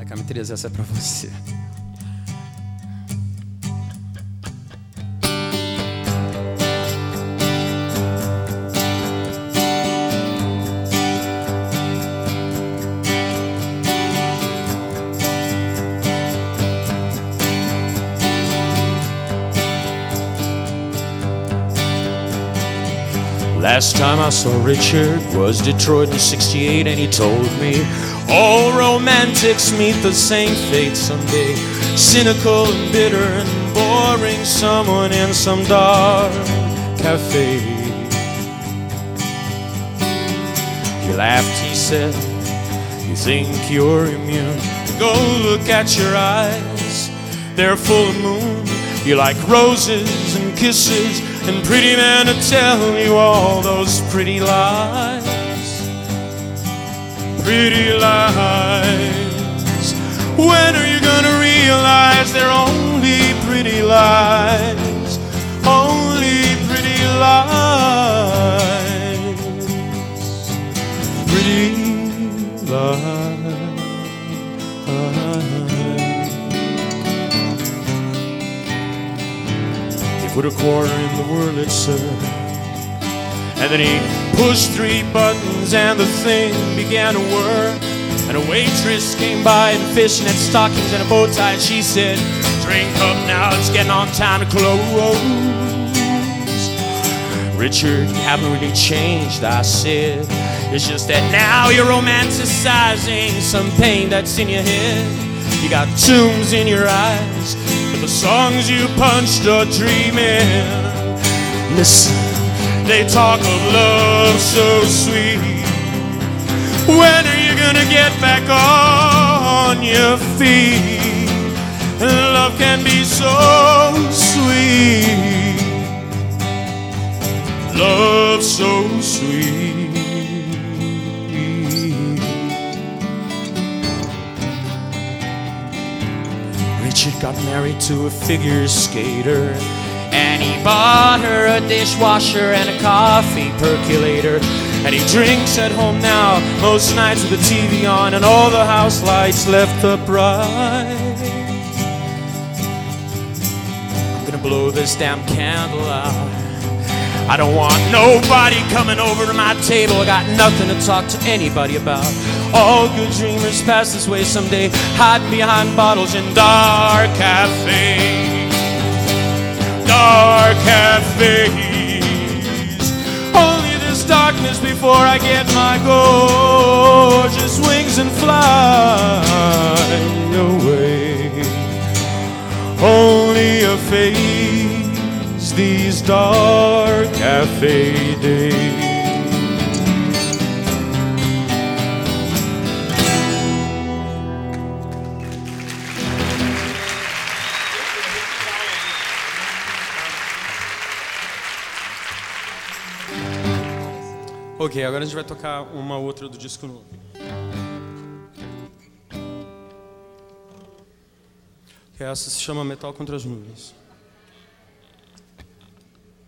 Cami3, essa é pra você. Last time I saw Richard was Detroit in '68, and he told me all romantics meet the same fate someday. Cynical and bitter and boring, someone in some dark cafe. He laughed, he said, "You think you're immune? Go look at your eyes, they're full of moon. You like roses and kisses and pretty men to tell you all those pretty lies. Pretty lies. When are you gonna realize they're only pretty lies? Only pretty lies. Pretty lies." Put a quarter in the Wurlitzer, sir, and then he pushed 3 buttons and the thing began to whir. And a waitress came by in fishnet stockings and a bow tie, and she said, "Drink up now, it's getting on time to close." "Richard, you haven't really changed," I said. "It's just that now you're romanticizing some pain that's in your head. You got tombs in your eyes, but the songs you punched are dreaming. Listen, they talk of love so sweet. When are you gonna get back on your feet? Love can be so sweet. Love so sweet." Richard got married to a figure skater, and he bought her a dishwasher and a coffee percolator. And he drinks at home now, most nights with the TV on and all the house lights left up bright. I'm gonna blow this damn candle out. I don't want nobody coming over to my table. I got nothing to talk to anybody about. All good dreamers pass this way someday, hide behind bottles in dark cafes. Dark cafes. Only this darkness before I get my gorgeous wings and fly away. Only a phase, these dark cafe days. Ok, agora a gente vai tocar uma outra do disco novo. Essa se chama Metal Contra as Nuvens.